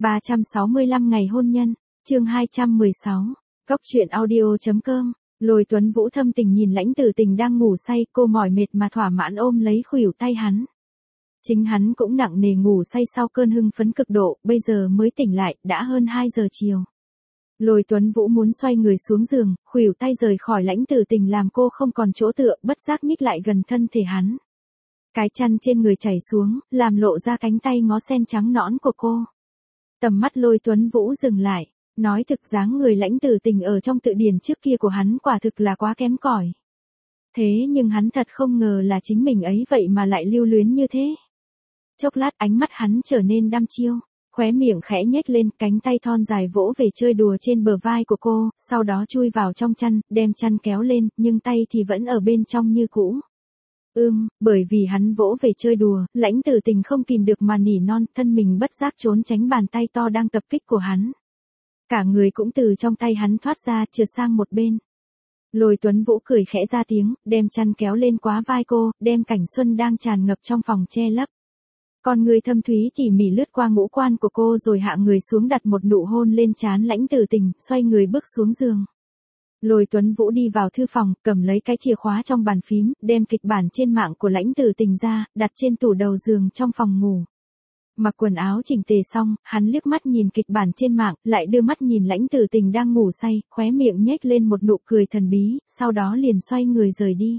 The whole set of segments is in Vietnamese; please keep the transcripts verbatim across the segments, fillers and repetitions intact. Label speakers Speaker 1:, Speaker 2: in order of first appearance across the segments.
Speaker 1: ba trăm sáu mươi lăm ngày hôn nhân, chương hai trăm mười sáu, Cóc truyện audio.com. Lôi Tuấn Vũ thâm tình nhìn Lãnh Tử Tình đang ngủ say, cô mỏi mệt mà thỏa mãn ôm lấy khuỷu tay hắn. Chính hắn cũng nặng nề ngủ say sau cơn hưng phấn cực độ, bây giờ mới tỉnh lại, đã hơn hai giờ chiều. Lôi Tuấn Vũ muốn xoay người xuống giường, khuỷu tay rời khỏi Lãnh Tử Tình làm cô không còn chỗ tựa, bất giác nhích lại gần thân thể hắn. Cái chăn trên người chảy xuống, làm lộ ra cánh tay ngó sen trắng nõn của cô. Tầm mắt Lôi Tuấn Vũ dừng lại, nói thực dáng người Lãnh Tử Tình ở trong tự điển trước kia của hắn quả thực là quá kém cỏi. Thế nhưng hắn thật không ngờ là chính mình ấy vậy mà lại lưu luyến như thế. Chốc lát ánh mắt hắn trở nên đăm chiêu, khóe miệng khẽ nhếch lên, cánh tay thon dài vỗ về chơi đùa trên bờ vai của cô, sau đó chui vào trong chăn, đem chăn kéo lên, nhưng tay thì vẫn ở bên trong như cũ. Ưm, bởi vì hắn vỗ về chơi đùa, Lãnh Tử Tình không kìm được mà nỉ non, thân mình bất giác trốn tránh bàn tay to đang tập kích của hắn. Cả người cũng từ trong tay hắn thoát ra, trượt sang một bên. Lôi Tuấn Vũ cười khẽ ra tiếng, đem chăn kéo lên quá vai cô, đem cảnh xuân đang tràn ngập trong phòng che lấp. Con người thâm thúy tỉ mỉ lướt qua ngũ quan của cô rồi hạ người xuống đặt một nụ hôn lên trán Lãnh Tử Tình, xoay người bước xuống giường. Lôi Tuấn Vũ đi vào thư phòng, cầm lấy cái chìa khóa trong bàn phím, đem kịch bản trên mạng của Lãnh Tử Tình ra, đặt trên tủ đầu giường trong phòng ngủ. Mặc quần áo chỉnh tề xong, hắn liếc mắt nhìn kịch bản trên mạng, lại đưa mắt nhìn Lãnh Tử Tình đang ngủ say, khóe miệng nhếch lên một nụ cười thần bí, sau đó liền xoay người rời đi.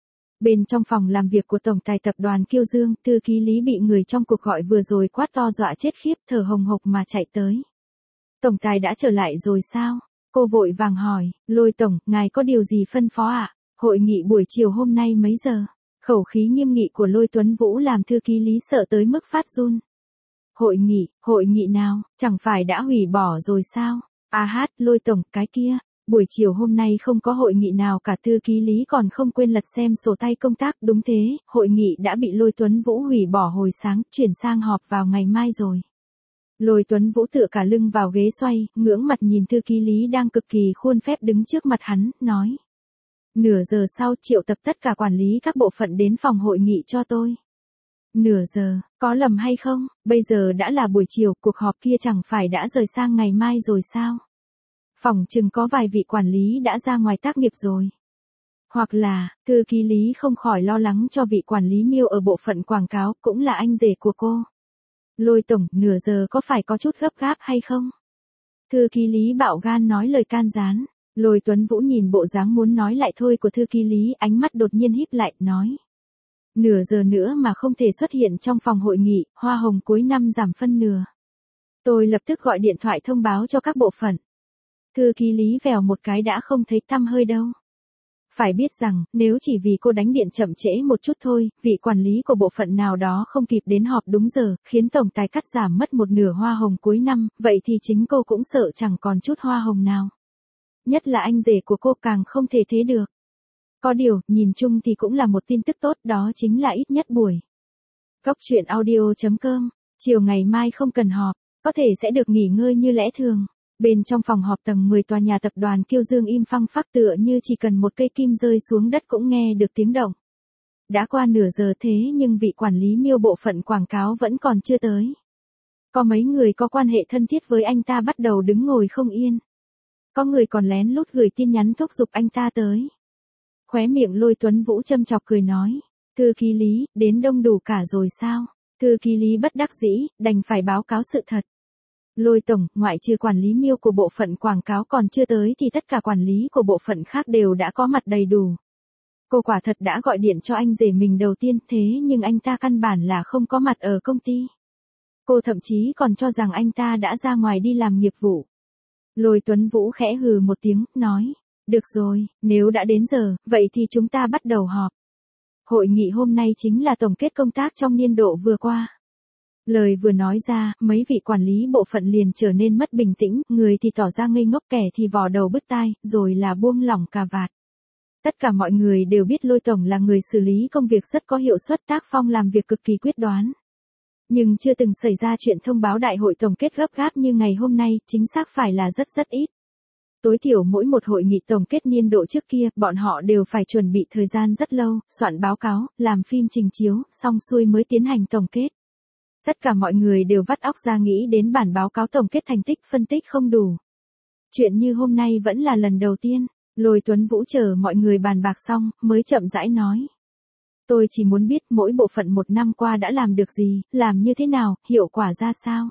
Speaker 1: Bên trong phòng làm việc của tổng tài tập đoàn Kiêu Dương, thư ký Lý bị người trong cuộc gọi vừa rồi quát to dọa chết khiếp, thở hồng hộc mà chạy tới. Tổng tài đã trở lại rồi sao? Cô vội vàng hỏi, Lôi tổng, ngài có điều gì phân phó ạ? À? Hội nghị buổi chiều hôm nay mấy giờ? Khẩu khí nghiêm nghị của Lôi Tuấn Vũ làm thư ký Lý sợ tới mức phát run. Hội nghị, hội nghị nào, chẳng phải đã hủy bỏ rồi sao? À hát, Lôi tổng, cái kia, buổi chiều hôm nay không có hội nghị nào cả, thư ký Lý còn không quên lật xem sổ tay công tác, đúng thế, hội nghị đã bị Lôi Tuấn Vũ hủy bỏ hồi sáng, chuyển sang họp vào ngày mai rồi. Lôi Tuấn Vũ tựa cả lưng vào ghế xoay, ngưỡng mặt nhìn thư ký Lý đang cực kỳ khuôn phép đứng trước mặt hắn, nói. Nửa giờ sau triệu tập tất cả quản lý các bộ phận đến phòng hội nghị cho tôi. Nửa giờ, có lầm hay không, bây giờ đã là buổi chiều, cuộc họp kia chẳng phải đã rời sang ngày mai rồi sao? Phòng chừng có vài vị quản lý đã ra ngoài tác nghiệp rồi. Hoặc là, thư ký Lý không khỏi lo lắng cho vị quản lý Miêu ở bộ phận quảng cáo, cũng là anh rể của cô. Lôi tổng, nửa giờ có phải có chút gấp gáp hay không? Thư ký Lý bạo gan nói lời can gián. Lôi Tuấn Vũ nhìn bộ dáng muốn nói lại thôi của thư ký Lý, ánh mắt đột nhiên híp lại, nói. Nửa giờ nữa mà không thể xuất hiện trong phòng hội nghị, hoa hồng cuối năm giảm phân nửa. Tôi lập tức gọi điện thoại thông báo cho các bộ phận. Thư ký Lý vèo một cái đã không thấy tăm hơi đâu. Phải biết rằng, nếu chỉ vì cô đánh điện chậm trễ một chút thôi, vị quản lý của bộ phận nào đó không kịp đến họp đúng giờ, khiến tổng tài cắt giảm mất một nửa hoa hồng cuối năm, vậy thì chính cô cũng sợ chẳng còn chút hoa hồng nào. Nhất là anh rể của cô càng không thể thế được. Có điều, nhìn chung thì cũng là một tin tức tốt, đó chính là ít nhất buổi. Cóc truyện audio.com, chiều ngày mai không cần họp, có thể sẽ được nghỉ ngơi như lẽ thường. Bên trong phòng họp tầng mười tòa nhà tập đoàn Kiêu Dương im phăng phắc tựa như chỉ cần một cây kim rơi xuống đất cũng nghe được tiếng động. Đã qua nửa giờ thế nhưng vị quản lý Miêu bộ phận quảng cáo vẫn còn chưa tới. Có mấy người có quan hệ thân thiết với anh ta bắt đầu đứng ngồi không yên. Có người còn lén lút gửi tin nhắn thúc giục anh ta tới. Khóe miệng Lôi Tuấn Vũ châm chọc cười nói, thư ký Lý, đến đông đủ cả rồi sao? Thư ký Lý bất đắc dĩ, đành phải báo cáo sự thật. Lôi tổng, ngoại trừ quản lý Miêu của bộ phận quảng cáo còn chưa tới thì tất cả quản lý của bộ phận khác đều đã có mặt đầy đủ. Cô quả thật đã gọi điện cho anh rể mình đầu tiên thế nhưng anh ta căn bản là không có mặt ở công ty. Cô thậm chí còn cho rằng anh ta đã ra ngoài đi làm nghiệp vụ. Lôi Tuấn Vũ khẽ hừ một tiếng, nói, được rồi, nếu đã đến giờ, vậy thì chúng ta bắt đầu họp. Hội nghị hôm nay chính là tổng kết công tác trong niên độ vừa qua. Lời vừa nói ra, mấy vị quản lý bộ phận liền trở nên mất bình tĩnh, người thì tỏ ra ngây ngốc, kẻ thì vò đầu bứt tai, rồi là buông lỏng cà vạt. Tất cả mọi người đều biết Lôi tổng là người xử lý công việc rất có hiệu suất, tác phong làm việc cực kỳ quyết đoán. Nhưng chưa từng xảy ra chuyện thông báo đại hội tổng kết gấp gáp như ngày hôm nay, chính xác phải là rất rất ít. Tối thiểu mỗi một hội nghị tổng kết niên độ trước kia, bọn họ đều phải chuẩn bị thời gian rất lâu, soạn báo cáo, làm phim trình chiếu, xong xuôi mới tiến hành tổng kết. Tất cả mọi người đều vắt óc ra nghĩ đến bản báo cáo tổng kết thành tích phân tích không đủ. Chuyện như hôm nay vẫn là lần đầu tiên, Lôi Tuấn Vũ chờ mọi người bàn bạc xong, mới chậm rãi nói. Tôi chỉ muốn biết mỗi bộ phận một năm qua đã làm được gì, làm như thế nào, hiệu quả ra sao.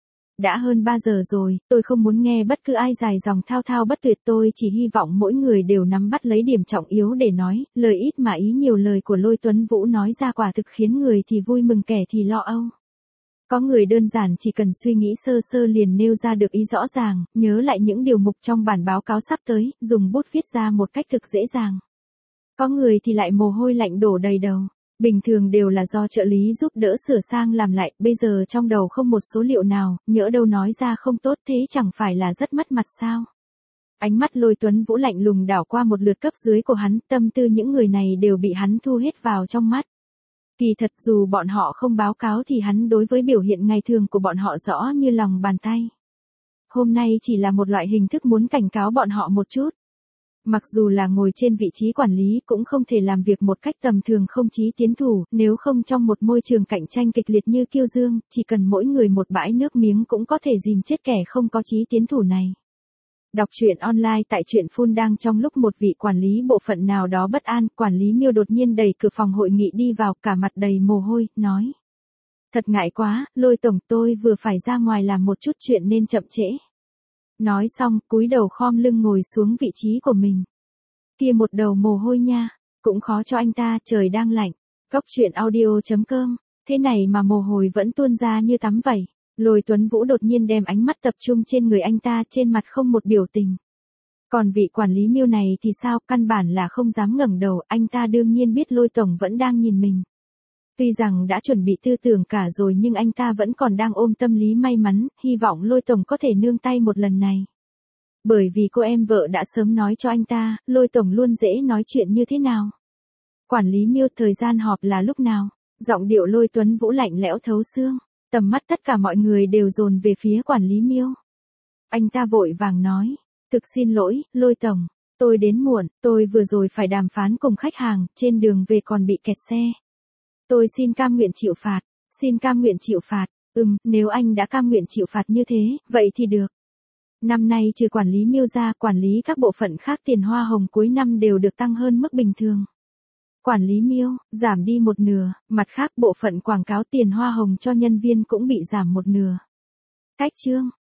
Speaker 1: Đã hơn ba giờ rồi, tôi không muốn nghe bất cứ ai dài dòng thao thao bất tuyệt, tôi chỉ hy vọng mỗi người đều nắm bắt lấy điểm trọng yếu để nói, lời ít mà ý nhiều. Lời của Lôi Tuấn Vũ nói ra quả thực khiến người thì vui mừng kẻ thì lo âu. Có người đơn giản chỉ cần suy nghĩ sơ sơ liền nêu ra được ý rõ ràng, nhớ lại những điều mục trong bản báo cáo sắp tới, dùng bút viết ra một cách thực dễ dàng. Có người thì lại mồ hôi lạnh đổ đầy đầu. Bình thường đều là do trợ lý giúp đỡ sửa sang làm lại, bây giờ trong đầu không một số liệu nào, nhỡ đâu nói ra không tốt thế chẳng phải là rất mất mặt sao. Ánh mắt Lôi Tuấn Vũ lạnh lùng đảo qua một lượt cấp dưới của hắn, tâm tư những người này đều bị hắn thu hết vào trong mắt. Kỳ thật dù bọn họ không báo cáo thì hắn đối với biểu hiện ngày thường của bọn họ rõ như lòng bàn tay. Hôm nay chỉ là một loại hình thức muốn cảnh cáo bọn họ một chút. Mặc dù là ngồi trên vị trí quản lý cũng không thể làm việc một cách tầm thường không chí tiến thủ, nếu không trong một môi trường cạnh tranh kịch liệt như Kiêu Dương, chỉ cần mỗi người một bãi nước miếng cũng có thể dìm chết kẻ không có chí tiến thủ này. Đọc truyện online tại truyện Full đang trong lúc một vị quản lý bộ phận nào đó bất an, quản lý Miêu đột nhiên đẩy cửa phòng hội nghị đi vào, cả mặt đầy mồ hôi, nói. Thật ngại quá, Lôi tổng, tôi vừa phải ra ngoài làm một chút chuyện nên chậm trễ. Nói xong, cúi đầu khom lưng ngồi xuống vị trí của mình. Kia một đầu mồ hôi nha, cũng khó cho anh ta, trời đang lạnh. Cốc truyện audio chấm com, thế này mà mồ hôi vẫn tuôn ra như tắm vẩy. Lôi Tuấn Vũ đột nhiên đem ánh mắt tập trung trên người anh ta, trên mặt không một biểu tình. Còn vị quản lý Miêu này thì sao, căn bản là không dám ngẩng đầu, anh ta đương nhiên biết Lôi tổng vẫn đang nhìn mình. Tuy rằng đã chuẩn bị tư tưởng cả rồi nhưng anh ta vẫn còn đang ôm tâm lý may mắn, hy vọng Lôi tổng có thể nương tay một lần này. Bởi vì cô em vợ đã sớm nói cho anh ta, Lôi tổng luôn dễ nói chuyện như thế nào. Quản lý Miêu, thời gian họp là lúc nào? Giọng điệu Lôi Tuấn Vũ lạnh lẽo thấu xương, tầm mắt tất cả mọi người đều dồn về phía quản lý Miêu. Anh ta vội vàng nói, thực xin lỗi, Lôi tổng, tôi đến muộn, tôi vừa rồi phải đàm phán cùng khách hàng, trên đường về còn bị kẹt xe. Tôi xin cam nguyện chịu phạt, xin cam nguyện chịu phạt, ừm, nếu anh đã cam nguyện chịu phạt như thế, vậy thì được. Năm nay trừ quản lý Miêu ra, quản lý các bộ phận khác tiền hoa hồng cuối năm đều được tăng hơn mức bình thường. Quản lý Miêu, giảm đi một nửa, mặt khác bộ phận quảng cáo tiền hoa hồng cho nhân viên cũng bị giảm một nửa. Cách chương.